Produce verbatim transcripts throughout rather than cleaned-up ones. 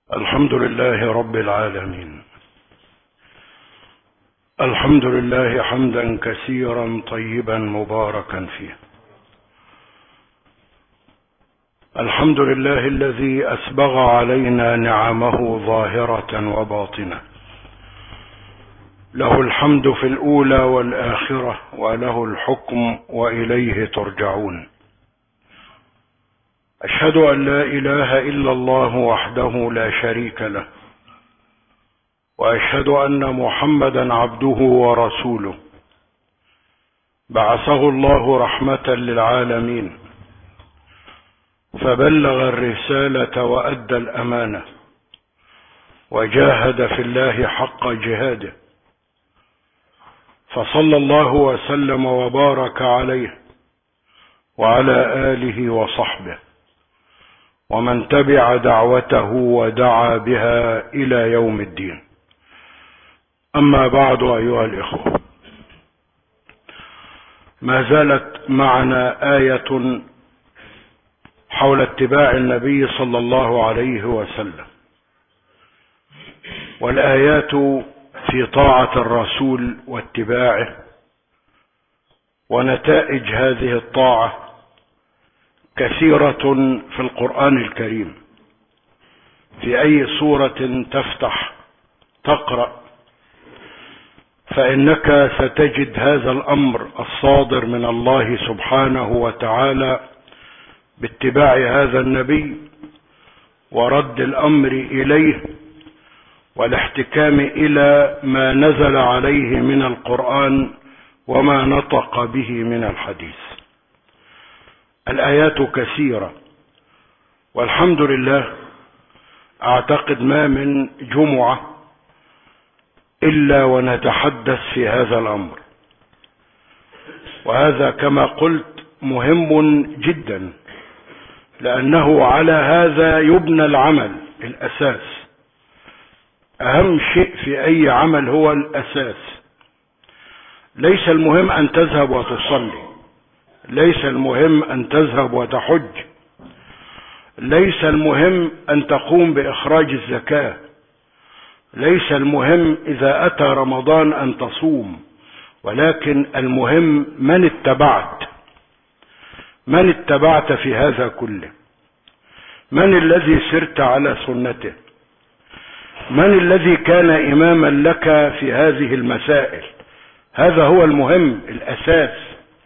الحمد لله رب العالمين. الحمد لله حمدا كثيرا طيبا مباركا فيه. الحمد لله الذي أسبغ علينا نعمه ظاهرة وباطنة، له الحمد في الأولى والآخرة، وله الحكم وإليه ترجعون. أشهد أن لا إله إلا الله وحده لا شريك له، وأشهد أن محمدا عبده ورسوله، بعثه الله رحمة للعالمين، فبلغ الرسالة وأدى الأمانة، وجاهد في الله حق جهاده، فصلى الله وسلم وبارك عليه وعلى آله وصحبه ومن تبع دعوته ودعا بها إلى يوم الدين. أما بعد، أيها الإخوة، ما زالت معنا آية حول اتباع النبي صلى الله عليه وسلم، والآيات في طاعة الرسول واتباعه، ونتائج هذه الطاعة كثيرة في القرآن الكريم. في أي سورة تفتح تقرأ فإنك ستجد هذا الأمر الصادر من الله سبحانه وتعالى باتباع هذا النبي، ورد الأمر إليه، والاحتكام إلى ما نزل عليه من القرآن وما نطق به من الحديث. الآيات كثيرة، والحمد لله. أعتقد ما من جمعة إلا ونتحدث في هذا الأمر، وهذا كما قلت مهم جدا، لأنه على هذا يبنى العمل. الأساس، أهم شيء في أي عمل هو الأساس. ليس المهم أن تذهب وتصلي، ليس المهم أن تذهب وتحج، ليس المهم أن تقوم بإخراج الزكاة، ليس المهم إذا أتى رمضان أن تصوم، ولكن المهم من اتبعت، من اتبعت في هذا كله، من الذي سرت على سنته، من الذي كان إماما لك في هذه المسائل. هذا هو المهم، الأساس.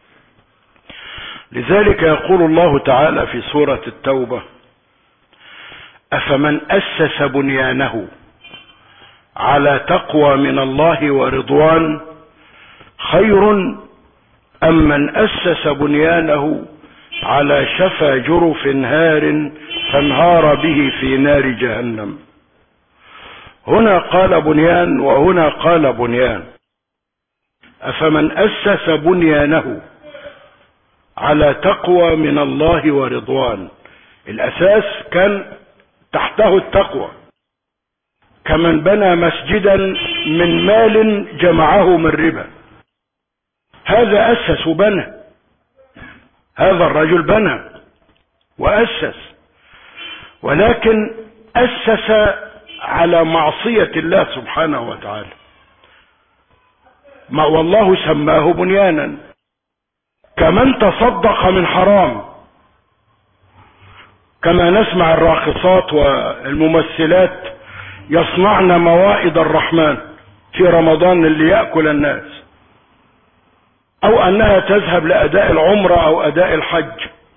لذلك يقول الله تعالى في سورة التوبة: أفمن أسس بنيانه على تقوى من الله ورضوان خير أم من أسس بنيانه على شفا جرف هار فانهار به في نار جهنم. هنا قال بنيان وهنا قال بنيان. أفمن أسس بنيانه على تقوى من الله ورضوان، الأساس كان تحته التقوى. كمن بنى مسجدا من مال جمعه من ربا، هذا أسس وبنى، هذا الرجل بنى وأسس، ولكن أسس على معصية الله سبحانه وتعالى، ما والله سماه بنيانا. كمن تصدق من حرام، كما نسمع الراقصات والممثلات يصنعن موائد الرحمن في رمضان اللي يأكل الناس، أو أنها تذهب لأداء العمرة أو أداء الحج.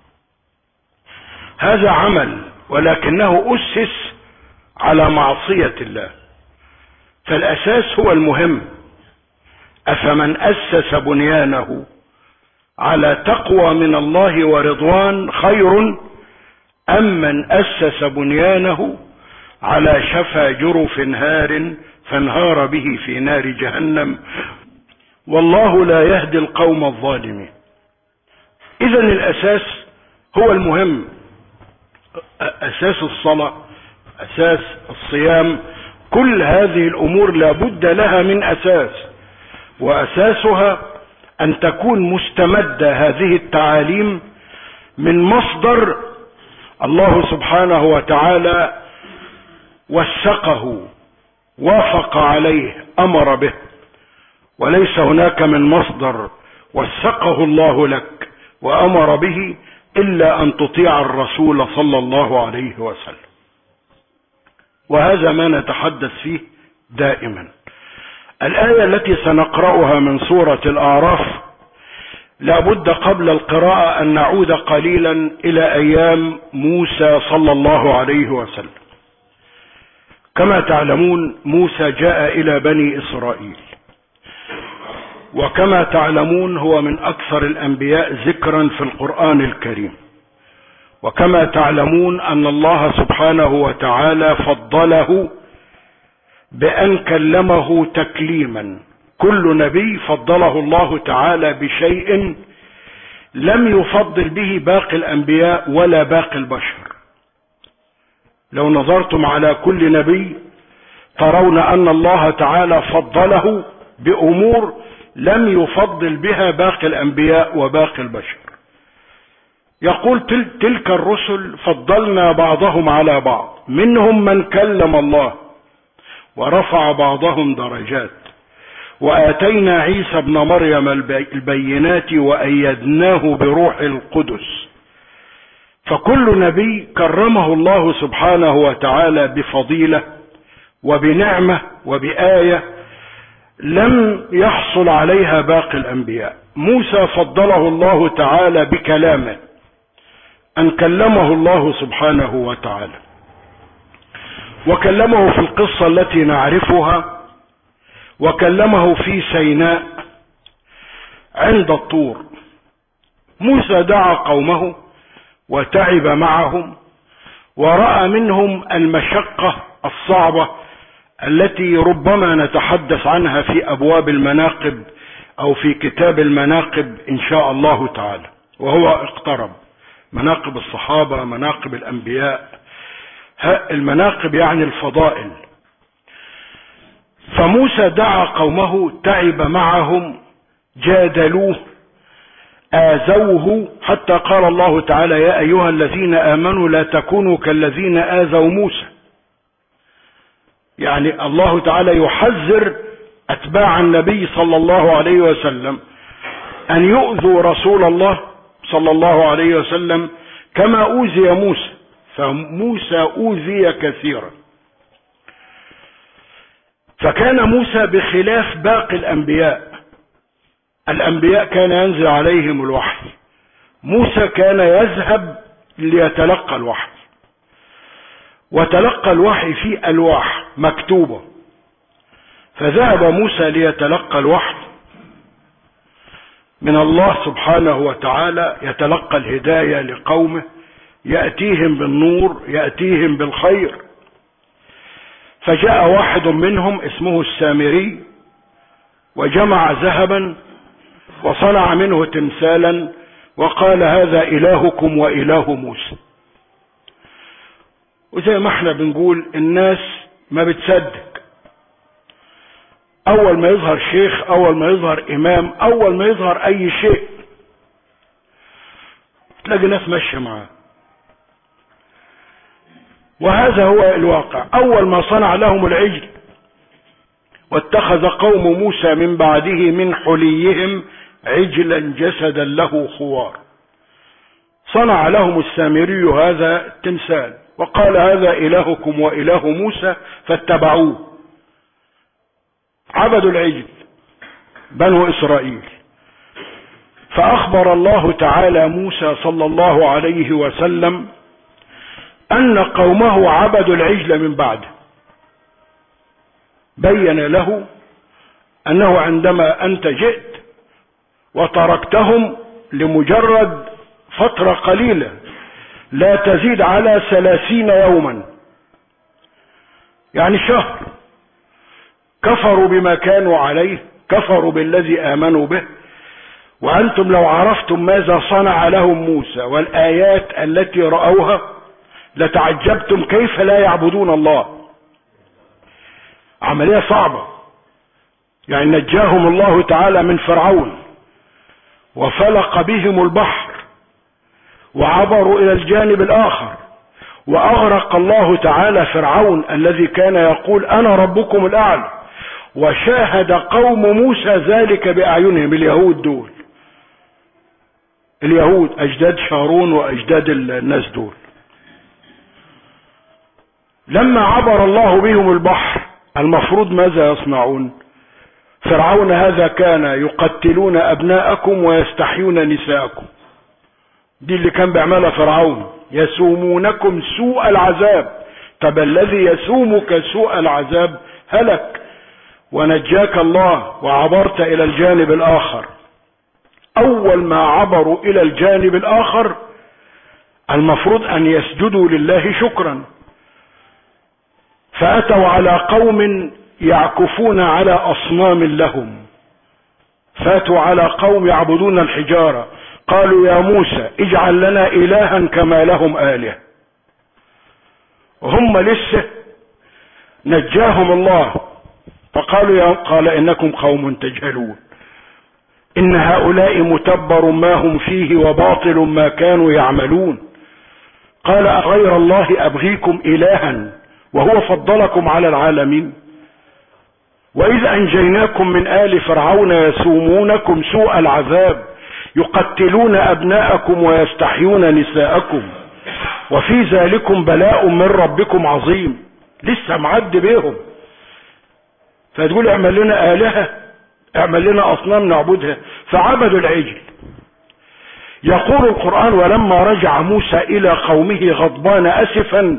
هذا عمل، ولكنه أسس على معصية الله. فالأساس هو المهم. أفمن أسس بنيانه على تقوى من الله ورضوان خير أم من أسس بنيانه على شفا جرف هار فانهار به في نار جهنم، والله لا يهدي القوم الظالمين. إذن الأساس هو المهم. أساس الصلاة، أساس الصيام، كل هذه الأمور لابد لها من أساس، وأساسها أن تكون مستمدة هذه التعاليم من مصدر الله سبحانه وتعالى وثقه وافق عليه أمر به، وليس هناك من مصدر وثقه الله لك وأمر به إلا أن تطيع الرسول صلى الله عليه وسلم. وهذا ما نتحدث فيه دائما. الآية التي سنقرأها من سورة الأعراف لا بد قبل القراءة أن نعود قليلا إلى أيام موسى صلى الله عليه وسلم. كما تعلمون موسى جاء إلى بني إسرائيل، وكما تعلمون هو من أكثر الأنبياء ذكرا في القرآن الكريم، وكما تعلمون أن الله سبحانه وتعالى فضله بأن كلمه تكليما. كل نبي فضله الله تعالى بشيء لم يفضل به باقي الأنبياء ولا باقي البشر. لو نظرتم على كل نبي ترون أن الله تعالى فضله بأمور لم يفضل بها باقي الأنبياء وباقي البشر. يقول تلك الرسل فضلنا بعضهم على بعض، منهم من كلم الله ورفع بعضهم درجات، وآتينا عيسى ابن مريم البينات وأيدناه بروح القدس. فكل نبي كرمه الله سبحانه وتعالى بفضيلة وبنعمة وبآية لم يحصل عليها باقي الأنبياء. موسى فضله الله تعالى بكلامه، أن كلمه الله سبحانه وتعالى، وكلمه في القصة التي نعرفها، وكلمه في سيناء عند الطور. موسى دعا قومه وتعب معهم ورأى منهم المشقة الصعبة التي ربما نتحدث عنها في أبواب المناقب أو في كتاب المناقب إن شاء الله تعالى، وهو اقترب. مناقب الصحابة، مناقب الأنبياء، المناقب يعني الفضائل. فموسى دعا قومه تعب معهم، جادلوه، آذوه، حتى قال الله تعالى يا أيها الذين آمنوا لا تكونوا كالذين آذوا موسى. يعني الله تعالى يحذر أتباع النبي صلى الله عليه وسلم أن يؤذوا رسول الله صلى الله عليه وسلم كما أوذي موسى، فموسى أوذي كثيرا. فكان موسى بخلاف باقي الأنبياء. الأنبياء كان ينزل عليهم الوحي، موسى كان يذهب ليتلقى الوحي، وتلقى الوحي في ألواح مكتوبة. فذهب موسى ليتلقى الوحي من الله سبحانه وتعالى، يتلقى الهداية لقومه، يأتيهم بالنور، يأتيهم بالخير. فجاء واحد منهم اسمه السامري وجمع ذهبا وصنع منه تمثالا وقال هذا إلهكم وإله موسى. وزي ما احنا بنقول الناس ما بتصدق، اول ما يظهر شيخ، اول ما يظهر امام، اول ما يظهر اي شيء تلاقي ناس ماشيه معاه. وهذا هو الواقع. اول ما صنع لهم العجل واتخذ قوم موسى من بعده من حليهم عجلا جسدا له خوار، صنع لهم السامري هذا التمثال وقال هذا إلهكم وإله موسى، فاتبعوه، عبدوا العجل بنو إسرائيل. فأخبر الله تعالى موسى صلى الله عليه وسلم أن قومه عبدوا العجل من بعده. بين له أنه عندما أنت جئت وتركتهم لمجرد فترة قليلة لا تزيد على ثلاثين يوما، يعني شهر، كفروا بما كانوا عليه، كفروا بالذي آمنوا به. وأنتم لو عرفتم ماذا صنع لهم موسى والآيات التي رأوها لتعجبتم كيف لا يعبدون الله. عملية صعبة. يعني نجاهم الله تعالى من فرعون وفلق بهم البحر وعبروا إلى الجانب الآخر وأغرق الله تعالى فرعون الذي كان يقول أنا ربكم الأعلى، وشاهد قوم موسى ذلك بأعينهم. اليهود دول، اليهود أجداد شارون وأجداد الناس دول، لما عبر الله بهم البحر المفروض ماذا يصنعون؟ فرعون هذا كان يقتلون أبناءكم ويستحيون نساءكم، دي اللي كان بيعملها فرعون، يسومونكم سوء العذاب. طب الذي يسومك سوء العذاب هلك، ونجاك الله وعبرت إلى الجانب الآخر. أول ما عبروا إلى الجانب الآخر المفروض أن يسجدوا لله شكرا، فأتوا على قوم يعكفون على أصنام لهم، فاتوا على قوم يعبدون الحجارة، قالوا يا موسى اجعل لنا إلها كما لهم آلهة. وهم لسه نجاهم الله، فقالوا يا قال إنكم قوم تجهلون، إن هؤلاء متبر ما هم فيه وباطل ما كانوا يعملون. قال أغير الله أبغيكم إلها وهو فضلكم على العالمين، وإذ أنجيناكم من آل فرعون يسومونكم سوء العذاب يقتلون أبناءكم ويستحيون نساءكم وفي ذلكم بلاء من ربكم عظيم. لسه معد بيهم، فتقول اعمل لنا آلهة، اعمل لنا أصنام نعبدها، فعبدوا العجل. يقول القرآن ولما رجع موسى إلى قومه غضبان أسفا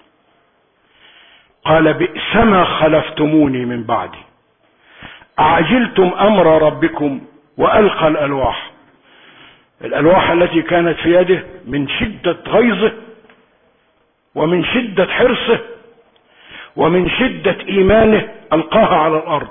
قال بئسما خلفتموني من بعدي أعجلتم أمر ربكم وألقى الألواح. الألواح التي كانت في يده من شدة غيظه ومن شدة حرصه ومن شدة إيمانه ألقاها على الأرض،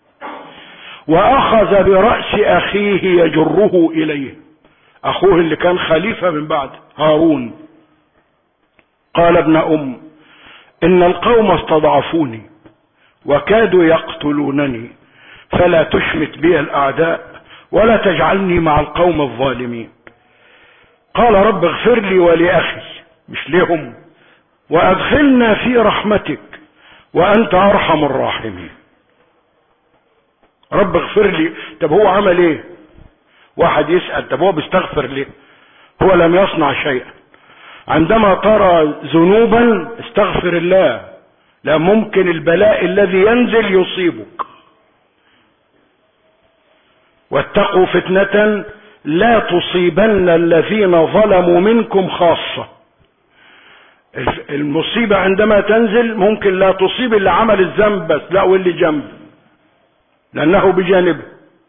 وأخذ برأس أخيه يجره إليه، أخوه اللي كان خليفة من بعد هارون. قال ابن أم إن القوم استضعفوني وكادوا يقتلونني فلا تشمت بي الأعداء ولا تجعلني مع القوم الظالمين. قال رب اغفر لي ولأخي، مش لهم، وأدخلنا في رحمتك وأنت أرحم الراحمين. رب اغفر لي. طب هو عمل ايه؟ واحد يسأل طب هو بيستغفر ليه؟ هو لم يصنع شيئا. عندما ترى ذنوبا استغفر الله، لا ممكن البلاء الذي ينزل يصيبك. واتقوا فتنة لا تصيبن الذين ظلموا منكم خاصة. المصيبة عندما تنزل ممكن لا تصيب اللي عمل الذنب بس، لا واللي جنبه، لأنه بجانبه.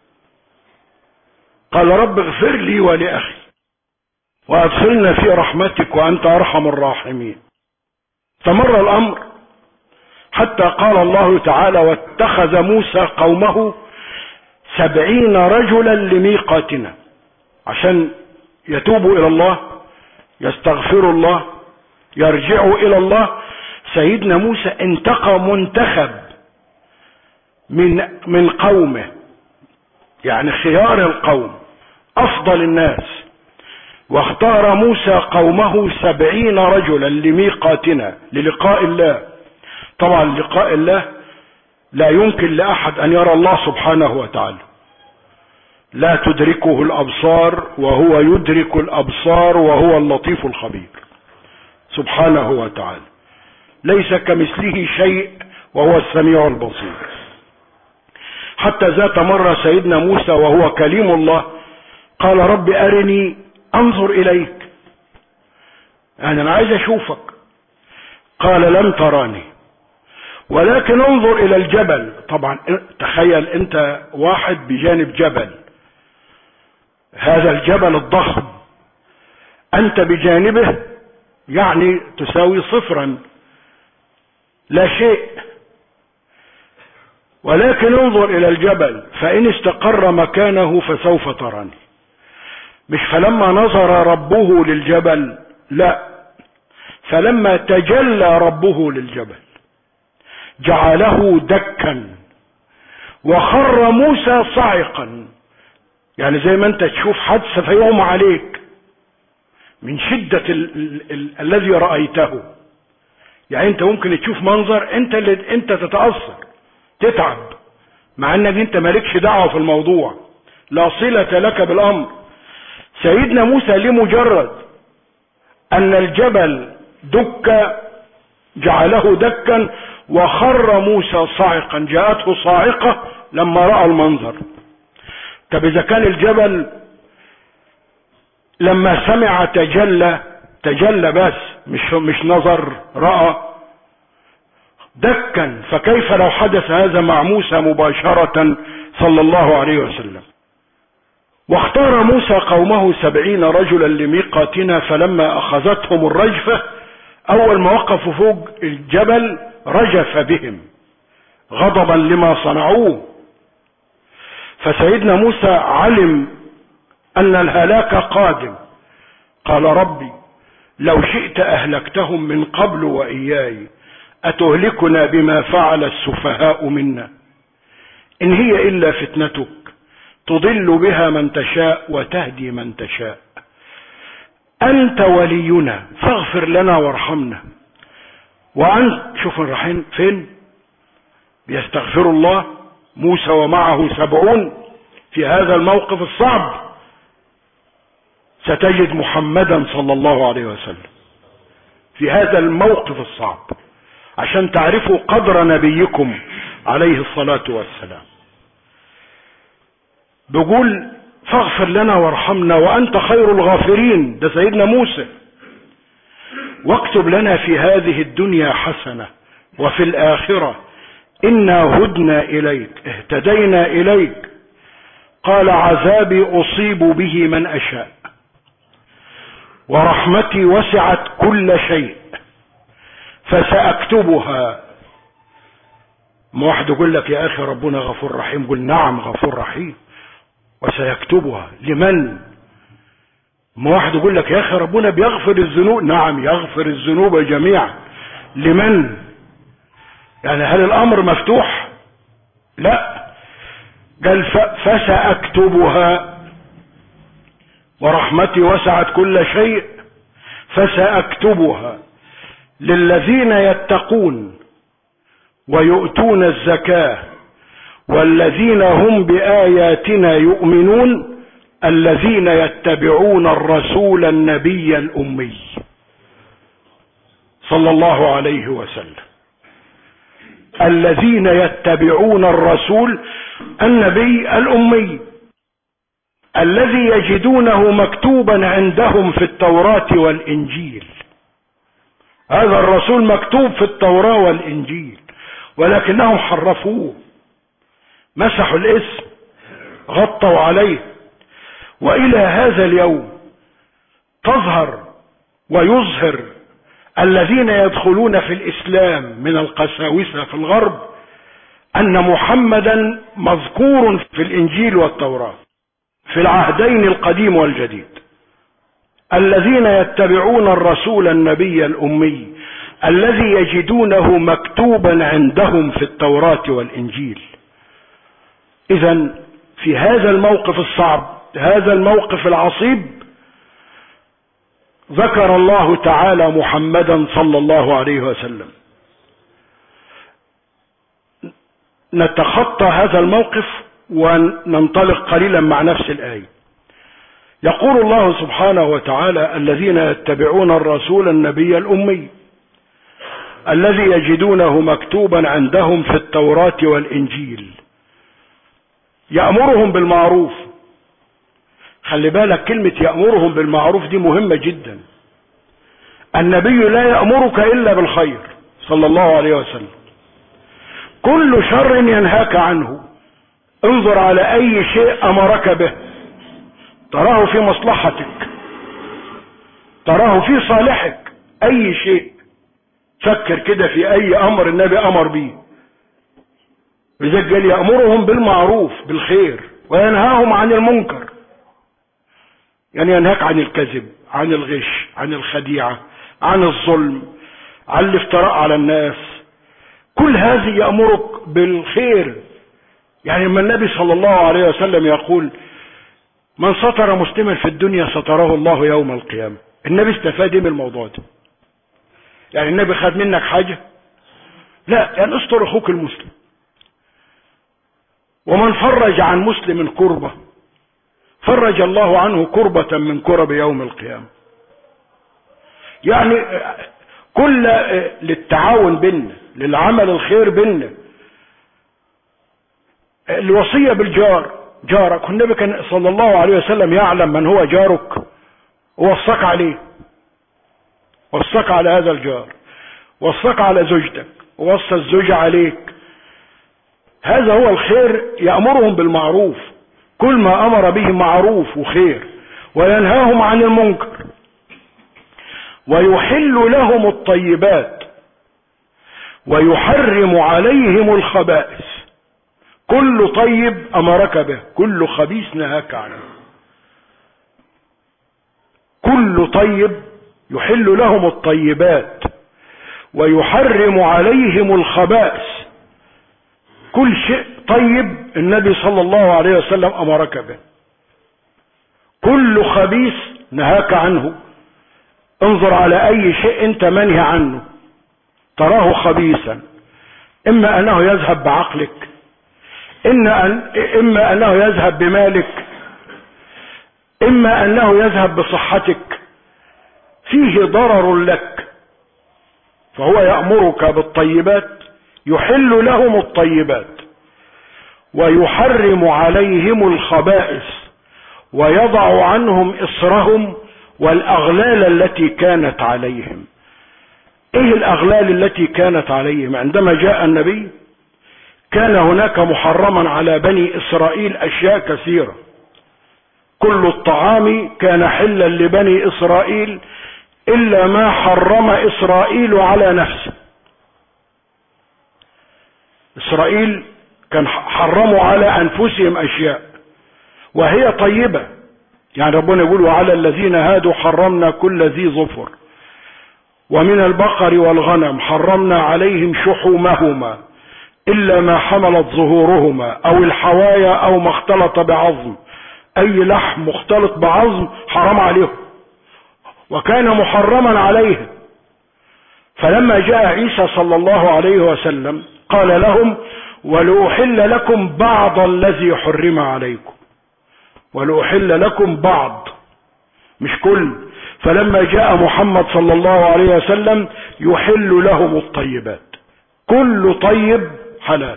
قال رب اغفر لي ولأخي وأدخلنا في رحمتك وأنت أرحم الراحمين. استمر الأمر حتى قال الله تعالى واتخذ موسى قومه سبعين رجلا لميقاتنا، عشان يتوبوا إلى الله، يستغفروا الله، يرجعوا إلى الله. سيدنا موسى انتقى منتخب من من قومه، يعني خيار القوم أفضل الناس، واختار موسى قومه سبعين رجلا لميقاتنا، للقاء الله. طبعا لقاء الله لا يمكن لأحد أن يرى الله سبحانه وتعالى، لا تدركه الأبصار وهو يدرك الأبصار وهو اللطيف الخبير سبحانه وتعالى، ليس كمثله شيء وهو السميع البصير. حتى ذات مرة سيدنا موسى وهو كليم الله قال رب أرني أنظر إليك، يعني أنا عايز أشوفك. قال لن تراني ولكن انظر إلى الجبل. طبعا تخيل أنت واحد بجانب جبل، هذا الجبل الضخم أنت بجانبه، يعني تساوي صفرا، لا شيء. ولكن انظر إلى الجبل فإن استقر مكانه فسوف تراني. مش فلما نظر ربه للجبل، لا، فلما تجلى ربه للجبل جعله دكا وخر موسى صاعقا، يعني زي ما انت تشوف حادثة فيغمى عليك من شدة ال ال ال الذي رأيته. يعني انت ممكن تشوف منظر انت اللي انت تتأثر تتعب، مع انك انت مالكش دعوة في الموضوع، لا صلة لك بالامر. سيدنا موسى لمجرد ان الجبل دك جعله دكا وخر موسى صاعقا، جاءته صاعقة لما رأى المنظر. طب اذا كان الجبل لما سمع تجلى، تجلى بس مش مش نظر، رأى دكا، فكيف لو حدث هذا مع موسى مباشرة صلى الله عليه وسلم؟ واختار موسى قومه سبعين رجلا لميقاتنا، فلما اخذتهم الرجفة، اول ما وقفوا فوق الجبل رجف بهم غضبا لما صنعوه. فسيدنا موسى علم ان الهلاك قادم، قال ربي لو شئت اهلكتهم من قبل واياي، اتهلكنا بما فعل السفهاء منا، ان هي الا فتنتك تضل بها من تشاء وتهدي من تشاء، انت ولينا فاغفر لنا وارحمنا وانت. شوف الرحيم فين بيستغفر الله موسى ومعه سبعون في هذا الموقف الصعب. ستجد محمدا صلى الله عليه وسلم في هذا الموقف الصعب عشان تعرفوا قدر نبيكم عليه الصلاة والسلام. بيقول فاغفر لنا وارحمنا وانت خير الغافرين، ده سيدنا موسى، واكتب لنا في هذه الدنيا حسنة وفي الآخرة إنا هدنا إليك اهتدينا إليك. قال عذابي أصيب به من أشاء ورحمتي وسعت كل شيء فسأكتبها. ما واحد يقول لك يا أخي ربنا غفور رحيم، قل نعم غفور رحيم وسيكتبها لمن؟ ما واحد يقول لك يا أخي ربنا بيغفر الذنوب، نعم يغفر الذنوب جميعا. لمن؟ يعني هل الأمر مفتوح؟ لا، قال فسأكتبها ورحمتي وسعت كل شيء فسأكتبها للذين يتقون ويؤتون الزكاة والذين هم بآياتنا يؤمنون الذين يتبعون الرسول النبي الأمي صلى الله عليه وسلم. الذين يتبعون الرسول النبي الأمي الذي يجدونه مكتوبا عندهم في التوراة والإنجيل. هذا الرسول مكتوب في التوراة والإنجيل ولكنهم حرفوه، مسحوا الاسم، غطوا عليه. وإلى هذا اليوم تظهر ويظهر الذين يدخلون في الإسلام من القساوسة في الغرب أن محمدا مذكور في الإنجيل والتوراة في العهدين القديم والجديد. الذين يتبعون الرسول النبي الأمي الذي يجدونه مكتوبا عندهم في التوراة والإنجيل. إذن في هذا الموقف الصعب، هذا الموقف العصيب، ذكر الله تعالى محمدا صلى الله عليه وسلم. نتخطى هذا الموقف وننطلق قليلا مع نفس الآية. يقول الله سبحانه وتعالى الذين يتبعون الرسول النبي الأمي الذي يجدونه مكتوبا عندهم في التوراة والإنجيل يأمرهم بالمعروف. خلي بالك كلمة يأمرهم بالمعروف دي مهمة جدا. النبي لا يأمرك إلا بالخير صلى الله عليه وسلم، كل شر ينهاك عنه. انظر على أي شيء أمرك به تراه في مصلحتك، تراه في صالحك، أي شيء. فكر كده في أي أمر النبي أمر به. لذلك قال يأمرهم بالمعروف بالخير وينهاهم عن المنكر. يعني ينهاك عن الكذب، عن الغش، عن الخديعة، عن الظلم، عن الافتراء على الناس. كل هذه يأمرك بالخير. يعني لما النبي صلى الله عليه وسلم يقول من ستر مسلما في الدنيا ستره الله يوم القيامة، النبي استفاد من الموضوع ده. يعني النبي خد منك حاجة؟ لا، يعني استر اخوك المسلم. ومن فرج عن مسلم كربة فرج الله عنه كربة من كرب يوم القيامة. يعني كل للتعاون بيننا، للعمل الخير بيننا. الوصية بالجار، جارك، النبي كان صلى الله عليه وسلم يعلم من هو جارك ووصاك عليه، وصاك على هذا الجار، وصاك على زوجتك، ووصى الزوجة عليك. هذا هو الخير، يأمرهم بالمعروف، كل ما أمر به معروف وخير، وينهاهم عن المنكر، ويحل لهم الطيبات ويحرم عليهم الخبائث. كل طيب أمرك به، كل خبيث نهاك عنه. كل طيب يحل لهم الطيبات ويحرم عليهم الخبائث. كل شيء طيب النبي صلى الله عليه وسلم أمرك به. كل خبيث نهاك عنه. انظر على أي شيء أنت منهي عنه تراه خبيثا، إما أنه يذهب بعقلك، إن أن إما أنه يذهب بمالك، إما أنه يذهب بصحتك، فيه ضرر لك. فهو يأمرك بالطيبات، يحل لهم الطيبات ويحرم عليهم الخبائث ويضع عنهم إصرهم والأغلال التي كانت عليهم. إيه الأغلال التي كانت عليهم؟ عندما جاء النبي كان هناك محرما على بني إسرائيل أشياء كثيرة. كل الطعام كان حلا لبني إسرائيل إلا ما حرم إسرائيل على نفسه. إسرائيل كان حرموا على أنفسهم أشياء وهي طيبة. يعني ربنا يقول وعلى الذين هادوا حرمنا كل ذي ظفر ومن البقر والغنم حرمنا عليهم شحومهما إلا ما حملت ظهورهما أو الحوايا أو ما اختلط بعظم. أي لحم مختلط بعظم حرام عليهم وكان محرما عليهم. فلما جاء عيسى صلى الله عليه وسلم قال لهم ولأحل لكم بعض الذي حرم عليكم، ولأحل لكم بعض مش كل. فلما جاء محمد صلى الله عليه وسلم يحل لهم الطيبات، كل طيب حلال،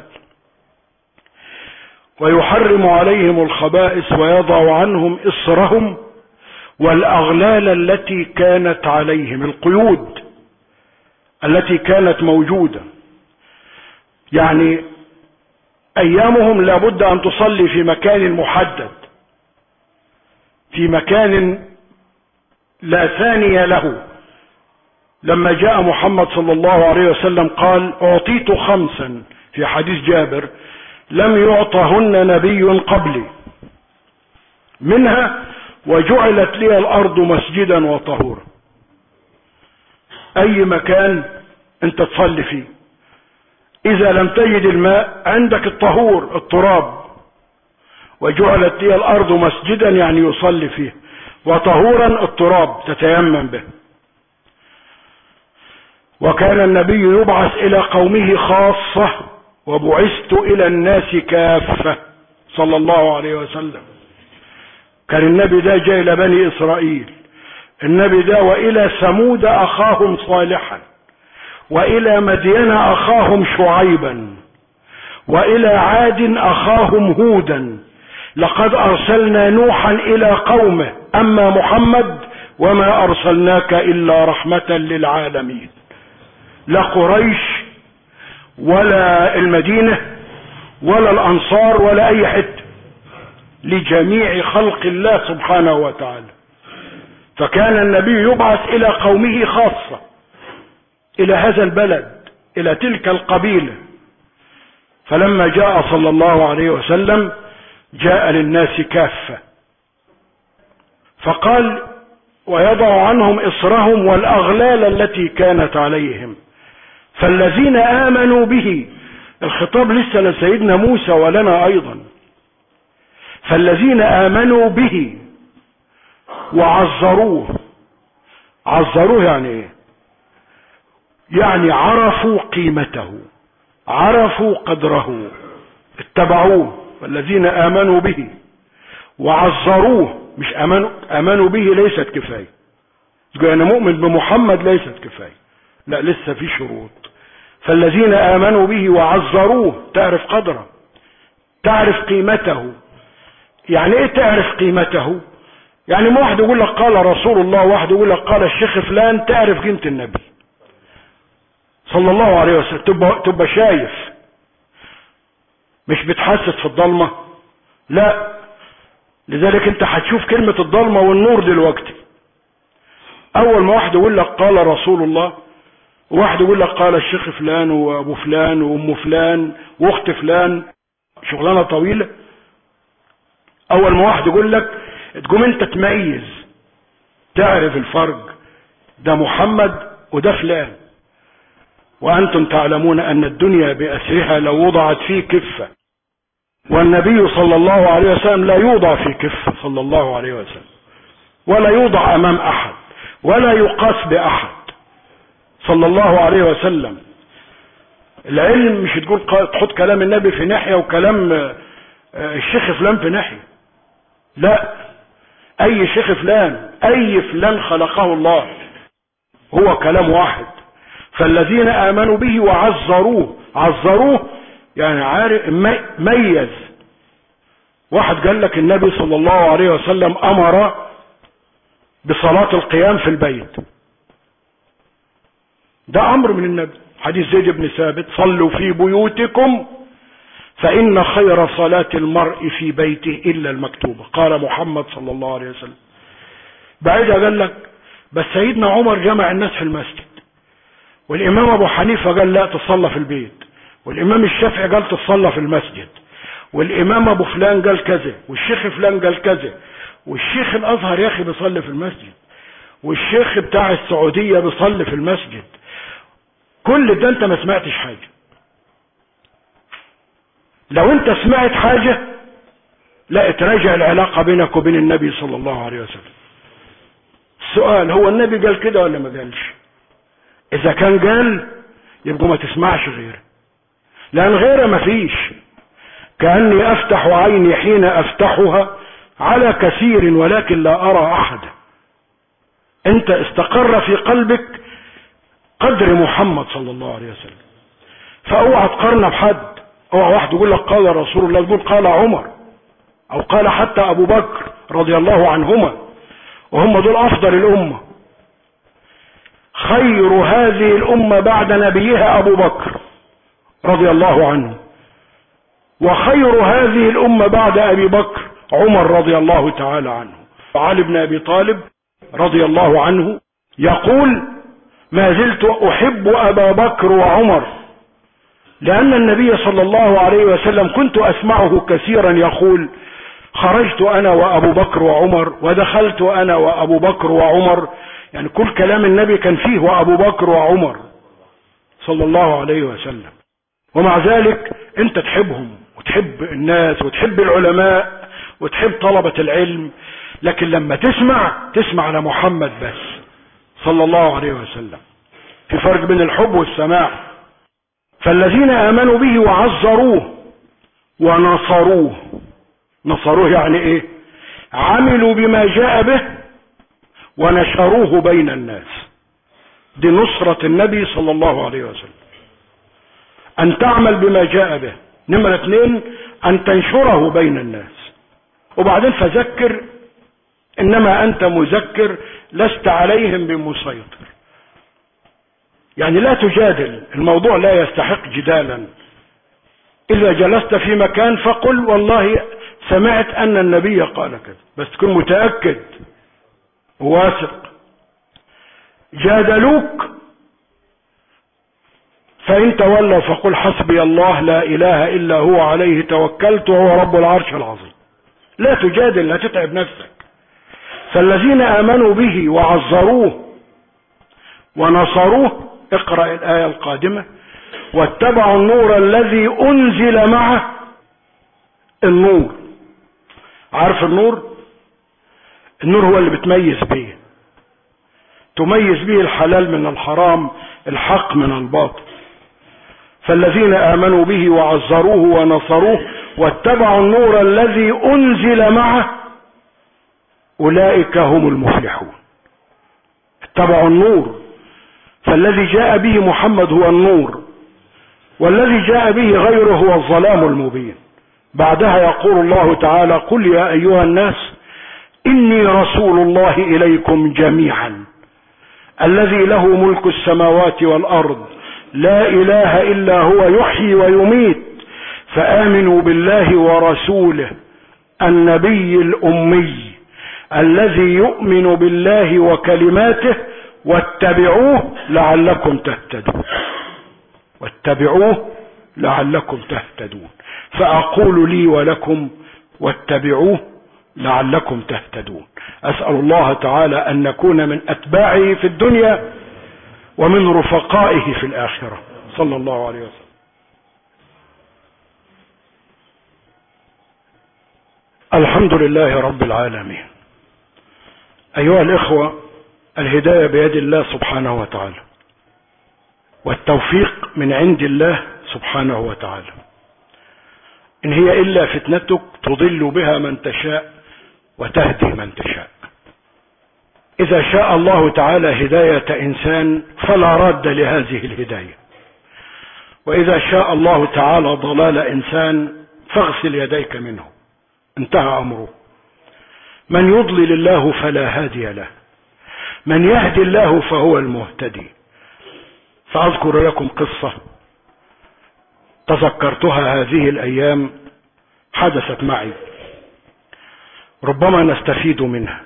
ويحرم عليهم الخبائث ويضع عنهم إصرهم والأغلال التي كانت عليهم، القيود التي كانت موجودة. يعني أيامهم لابد أن تصلي في مكان محدد، في مكان لا ثانية له. لما جاء محمد صلى الله عليه وسلم قال أعطيت خمسا في حديث جابر لم يعطهن نبي قبلي، منها وجعلت لي الأرض مسجدا وطهورا. أي مكان أنت تصلي فيه، إذا لم تجد الماء عندك الطهور التراب. وجعلت لي الأرض مسجدا يعني يصلي فيه، وطهورا التراب تتيمم به. وكان النبي يبعث إلى قومه خاصة وبعثت إلى الناس كافة صلى الله عليه وسلم. كان النبي ده جاي إلى بني إسرائيل، النبي ده وإلى ثمود أخاهم صالحا، وإلى مدين أخاهم شعيبا، وإلى عاد أخاهم هودا، لقد أرسلنا نوحا إلى قومه أما محمد وما أرسلناك إلا رحمة للعالمين. لا قريش ولا المدينة ولا الأنصار ولا أي حتة، لجميع خلق الله سبحانه وتعالى. فكان النبي يبعث إلى قومه خاصة، إلى هذا البلد، إلى تلك القبيلة. فلما جاء صلى الله عليه وسلم جاء للناس كافة، فقال ويضع عنهم إصرهم والأغلال التي كانت عليهم. فالذين آمنوا به، الخطاب لسه لسيدنا موسى ولنا أيضا. فالذين آمنوا به وعزروه، عزروه يعني ايه؟ يعني عرفوا قيمته، عرفوا قدره، اتبعوه. والذين آمنوا به وعزروه، مش آمنوا, آمنوا به ليست كفاية. أنا مؤمن بمحمد ليست كفاية، لا لسه في شروط. فالذين آمنوا به وعزروه، تعرف قدره، تعرف قيمته. يعني ايه تعرف قيمته؟ يعني ما واحد يقول لك قال رسول الله، واحد يقول لك قال الشيخ فلان، تعرف قيمة النبي صلى الله عليه وسلم، تبقى, تبقى شايف، مش بتحسس في الضلمة، لا. لذلك انت هتشوف كلمة الضلمة والنور دلوقتي. اول ما واحد يقول لك قال رسول الله، وواحد يقول لك قال الشيخ فلان وابو فلان وام فلان واخت فلان، شغلانة طويلة. اول ما واحد يقول لك تقوم انت تميز، تعرف الفرق، ده محمد وده فلان. وانتم تعلمون ان الدنيا باسرها لو وضعت في كفة، والنبي صلى الله عليه وسلم لا يوضع في كفة صلى الله عليه وسلم، ولا يوضع امام احد، ولا يقاس باحد صلى الله عليه وسلم. العلم مش تقول تحط كلام النبي في ناحية وكلام الشيخ فلان في ناحية، لا. اي شيخ فلان، اي فلان خلقه الله، هو كلام واحد. فالذين آمنوا به وعزروه، عزروه يعني عارف ميز. واحد قال لك النبي صلى الله عليه وسلم أمر بصلاة القيام في البيت، ده أمر من النبي. حديث زيد بن ثابت صلوا في بيوتكم فإن خير صلاة المرء في بيته إلا المكتوبة، قال محمد صلى الله عليه وسلم. بعدها قال لك بس سيدنا عمر جمع الناس في المسجد، والإمام أبو حنيفة قال لا تصلى في البيت، والإمام الشافعي قال تصلى في المسجد، والإمام أبو فلان قال كذا، والشيخ فلان قال كذا، والشيخ الأزهر يا أخي بيصلي في المسجد، والشيخ بتاع السعودية بيصلي في المسجد. كل ده أنت ما سمعتش حاجة. لو أنت سمعت حاجة لا تراجع العلاقة بينك وبين النبي صلى الله عليه وسلم. السؤال هو النبي قال كده ولا ما قالش؟ إذا كان قال يبقى ما تسمعش غيره، لأن غيره ما فيش. كأني أفتح عيني حين أفتحها على كثير ولكن لا أرى أحدا. أنت استقر في قلبك قدر محمد صلى الله عليه وسلم، فأوعى تقارن بحد. اوعى واحد يقول لك قال رسول الله تقول قال عمر، أو قال حتى أبو بكر رضي الله عنهما، وهم دول أفضل الأمة. خير هذه الأمة بعد نبيها أبو بكر رضي الله عنه، وخير هذه الأمة بعد أبي بكر عمر رضي الله تعالى عنه. علي بن أبي طالب رضي الله عنه يقول ما زلت أحب أبا بكر وعمر، لأن النبي صلى الله عليه وسلم كنت أسمعه كثيرا يقول خرجت أنا وأبو بكر وعمر، ودخلت أنا وأبو بكر وعمر. يعني كل كلام النبي كان فيه وأبو بكر وعمر صلى الله عليه وسلم. ومع ذلك أنت تحبهم وتحب الناس وتحب العلماء وتحب طلبة العلم، لكن لما تسمع تسمع على محمد بس صلى الله عليه وسلم. في فرق بين الحب والسماع. فالذين آمنوا به وعزروه ونصروه. نصروه يعني ايه؟ عملوا بما جاء به ونشروه بين الناس. دي نصرة النبي صلى الله عليه وسلم، ان تعمل بما جاء به. نمرة اثنين ان تنشره بين الناس. وبعدين فذكر انما انت مذكر لست عليهم بمسيطر. يعني لا تجادل، الموضوع لا يستحق جدالا. اذا جلست في مكان فقل والله سمعت ان النبي قال كذا، بس تكون متأكد وواثق. جادلوك فإن تولوا فقل حسبي الله لا إله إلا هو عليه توكلت وهو رب العرش العظيم. لا تجادل، لا تتعب نفسك. فالذين آمنوا به وعزروه ونصروه، اقرأ الآية القادمة، واتبعوا النور الذي أنزل معه. النور، عارف النور؟ النور هو اللي بتميز به، تميز به الحلال من الحرام، الحق من الباطل. فالذين آمنوا به وعزروه ونصروه واتبعوا النور الذي أنزل معه أولئك هم المفلحون. اتبعوا النور، فالذي جاء به محمد هو النور، والذي جاء به غيره هو الظلام المبين. بعدها يقول الله تعالى: قل يا أيها الناس إني رسول الله إليكم جميعا الذي له ملك السماوات والأرض لا إله إلا هو يحيي ويميت فآمنوا بالله ورسوله النبي الأمي الذي يؤمن بالله وكلماته واتبعوه لعلكم تهتدون. واتبعوه لعلكم تهتدون. فأقول لي ولكم واتبعوه لعلكم تهتدون. أسأل الله تعالى أن نكون من أتباعه في الدنيا ومن رفقائه في الآخرة، صلى الله عليه وسلم. الحمد لله رب العالمين. أيها الإخوة، الهداية بيد الله سبحانه وتعالى، والتوفيق من عند الله سبحانه وتعالى. إن هي إلا فتنتك تضل بها من تشاء وتهدي من تشاء. إذا شاء الله تعالى هداية إنسان فلا راد لهذه الهداية، وإذا شاء الله تعالى ضلال إنسان فاغسل يديك منه، انتهى أمره. من يضلل الله فلا هادي له، من يهدي الله فهو المهتدي. فأذكر لكم قصة تذكرتها هذه الأيام، حدثت معي، ربما نستفيد منها،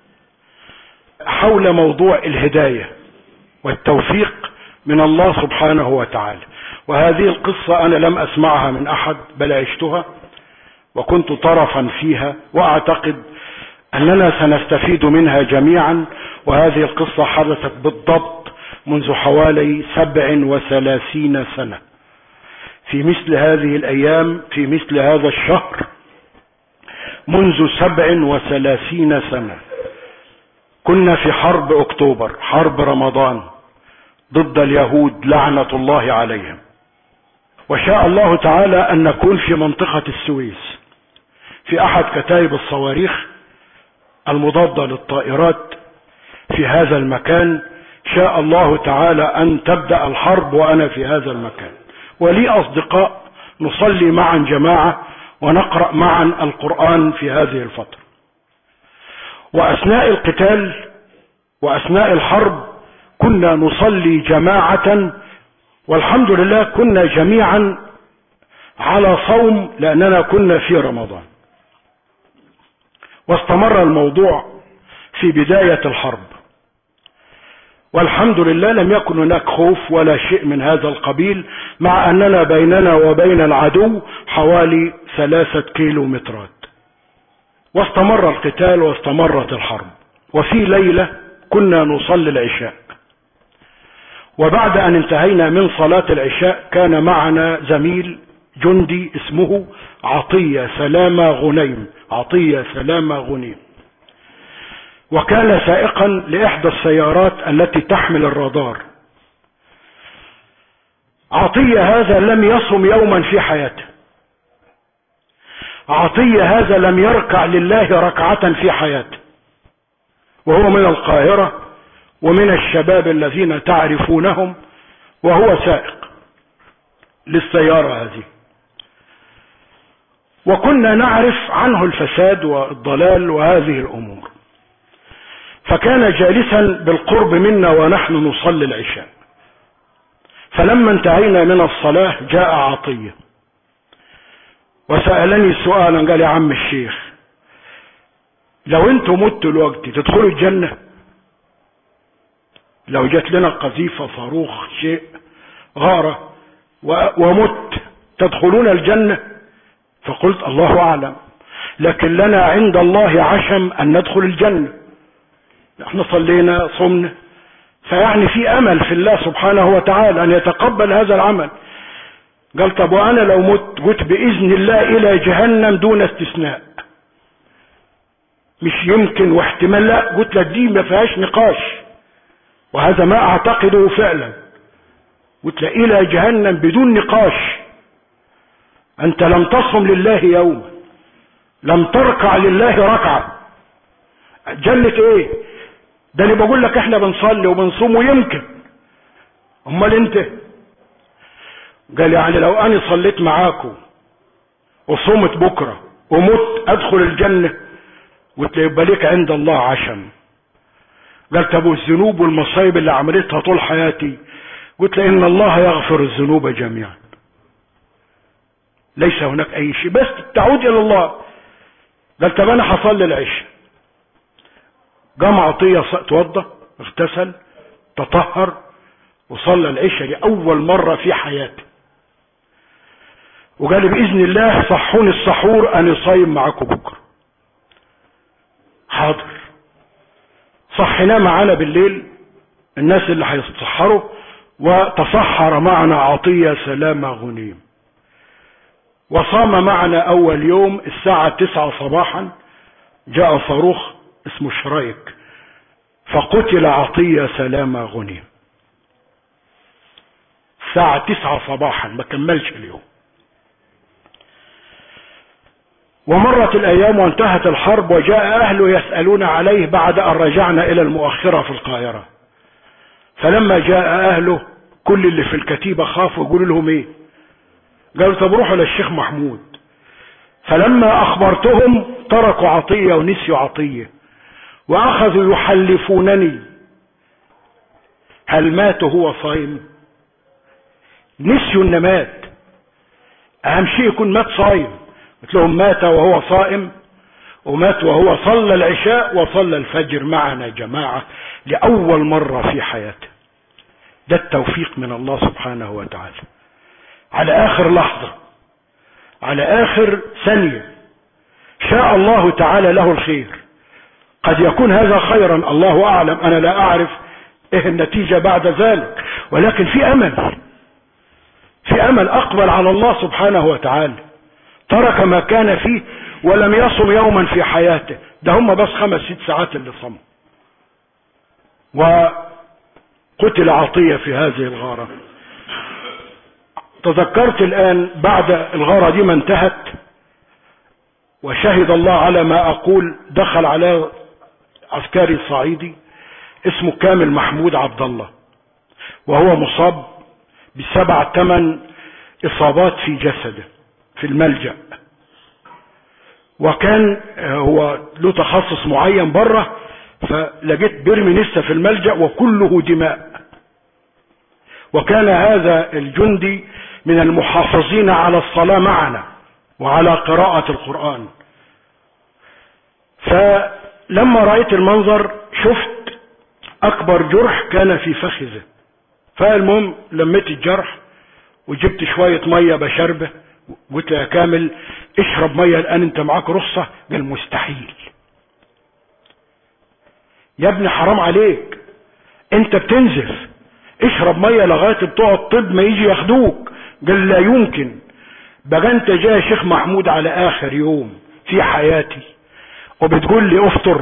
حول موضوع الهداية والتوفيق من الله سبحانه وتعالى. وهذه القصة أنا لم أسمعها من أحد بل عشتها وكنت طرفا فيها، وأعتقد أننا سنستفيد منها جميعا. وهذه القصة حدثت بالضبط منذ حوالي سبع وثلاثين سنة، في مثل هذه الأيام، في مثل هذا الشهر، منذ سبع وثلاثين سنة كنا في حرب أكتوبر، حرب رمضان ضد اليهود لعنة الله عليهم. وشاء الله تعالى أن نكون في منطقة السويس، في أحد كتائب الصواريخ المضادة للطائرات في هذا المكان. شاء الله تعالى أن تبدأ الحرب وأنا في هذا المكان، ولي أصدقاء نصلي معا جماعة ونقرأ معا القرآن في هذه الفترة. وأثناء القتال وأثناء الحرب كنا نصلي جماعة، والحمد لله كنا جميعا على صوم لأننا كنا في رمضان. واستمر الموضوع في بداية الحرب، والحمد لله لم يكن هناك خوف ولا شيء من هذا القبيل، مع أننا بيننا وبين العدو حوالي ثلاثة كيلومترات. واستمر القتال واستمرت الحرب. وفي ليلة كنا نصلي العشاء، وبعد أن انتهينا من صلاة العشاء كان معنا زميل جندي اسمه عطية سلامة غنيم، عطية سلامة غنيم، وكان سائقا لإحدى السيارات التي تحمل الرادار. عطية هذا لم يصم يوما في حياته، عطية هذا لم يركع لله ركعة في حياته، وهو من القاهرة ومن الشباب الذين تعرفونهم، وهو سائق للسيارة هذه. وكنا نعرف عنه الفساد والضلال وهذه الأمور. فكان جالسا بالقرب منا ونحن نصلي العشاء. فلما انتهينا من الصلاة جاء عطية وسألني سؤالا، قال: يا عم الشيخ، لو انتم متوا الوقت تدخلوا الجنة؟ لو جات لنا قذيفة صاروخ شيء غارة ومت تدخلون الجنة؟ فقلت: الله أعلم، لكن لنا عند الله عشم أن ندخل الجنة، احنا صلينا صمنا، فيعني في أمل في الله سبحانه وتعالى أن يتقبل هذا العمل. قال: طب وأنا لو مت؟ قلت: بإذن الله إلى جهنم دون استثناء، مش يمكن واحتمال، لا، قلت لك دي ما فيهاش نقاش، وهذا ما أعتقده فعلا. وتلاقي إلى جهنم بدون نقاش. أنت لم تصم لله يوما، لم تركع لله ركعة، جنة إيه؟ ده اللي بقول لك إحنا بنصلي وبنصوم ويمكن، أمال أنت؟ قال يعني لو أنا صليت معاكم وصومت بكرة ومت أدخل الجنة وتبقى لك عند الله عشم. قال طب والذنوب والمصايب اللي عملتها طول حياتي؟ قلت له إن الله يغفر الذنوب جميعا، ليس هناك أي شيء، بس تعود إلى الله. قال طب أنا هصلي العشاء. قام عطية توضى اغتسل تطهر وصلى العشاء لأول مرة في حياته، وقال بإذن الله صحوني السحور أنا صايم معاكم بكرة. حاضر. صحناه معانا بالليل الناس اللي هيتسحروا، وتصحر معنا عطية سلامة غنيم، وصام معنا أول يوم الساعة تسعة صباحا جاء صاروخ اسمه شرايك فقتل عطية سلامة غنيم. الساعة تسعة صباحا ما كملش اليوم. ومرت الأيام وانتهت الحرب، وجاء أهله يسألون عليه بعد أن رجعنا إلى المؤخرة في القاهرة. فلما جاء أهله كل اللي في الكتيبة خافوا يقولوا لهم إيه؟ قالوا طب روحوا للشيخ محمود. فلما أخبرتهم تركوا عطية ونسيوا عطية، وأخذوا يحلفونني هل مات هو صايم؟ نسيوا إن مات. أهم شيء يكون مات صايم. قلت لهم مات وهو صائم، ومات وهو صلى العشاء وصلى الفجر معنا جماعة لأول مرة في حياته. ده التوفيق من الله سبحانه وتعالى، على آخر لحظة، على آخر ثانية شاء الله تعالى له الخير. قد يكون هذا خيرا، الله أعلم، أنا لا أعرف إيه النتيجة بعد ذلك، ولكن في أمل، في أمل. أقبل على الله سبحانه وتعالى. ترك ما كان فيه ولم يصم يوما في حياته، ده هم بس خمس ست ساعات اللي صموا. وقتل عطية في هذه الغارة. تذكرت الآن بعد الغارة دي ما انتهت وشهد الله على ما أقول، دخل على عسكري صعيدي اسمه كامل محمود عبد الله، وهو مصاب بسبع ثمان إصابات في جسده في الملجأ، وكان هو له تخصص معين بره، فلقيت برمي لسه في الملجأ وكله دماء. وكان هذا الجندي من المحافظين على الصلاة معنا وعلى قراءة القرآن. فلما رأيت المنظر شفت أكبر جرح كان في فخذه، فالمهم لميت الجرح وجبت شوية مية بشربه، قلت يا كامل اشرب مية الآن انت معاك رخصة. قال مستحيل يا ابني، حرام عليك، انت بتنزف، اشرب مية لغاية بتوع الطب ما يجي ياخدوك. قال لا يمكن، بقى انت جاي شيخ محمود على اخر يوم في حياتي وبتقول لي افطر؟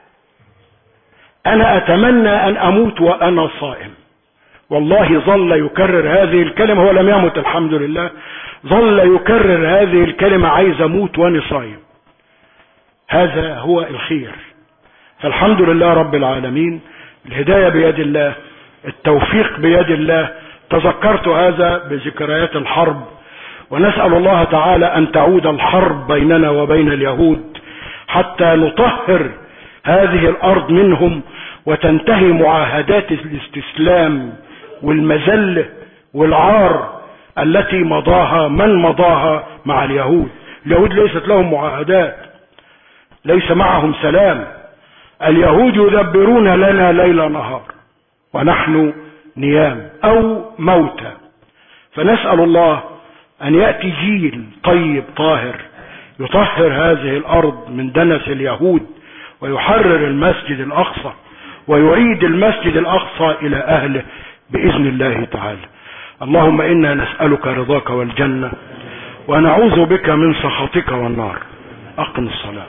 انا اتمنى ان اموت وانا صائم. والله ظل يكرر هذه الكلمة، هو لم يمت الحمد لله، ظل يكرر هذه الكلمة عايز اموت وانا صائم. هذا هو الخير. فالحمد لله رب العالمين، الهداية بيد الله، التوفيق بيد الله. تذكرت هذا بذكريات الحرب، ونسأل الله تعالى أن تعود الحرب بيننا وبين اليهود حتى نطهر هذه الأرض منهم، وتنتهي معاهدات الاستسلام والمذلة والعار التي مضاها من مضاها مع اليهود. اليهود ليست لهم معاهدات، ليس معهم سلام. اليهود يدبرون لنا ليل نهار ونحن نيام أو موتى. فنسأل الله أن يأتي جيل طيب طاهر يطهر هذه الأرض من دنس اليهود، ويحرر المسجد الأقصى، ويعيد المسجد الأقصى إلى أهله بإذن الله تعالى. اللهم إنا نسألك رضاك والجنة، ونعوذ بك من سخطك والنار. أقم الصلاة.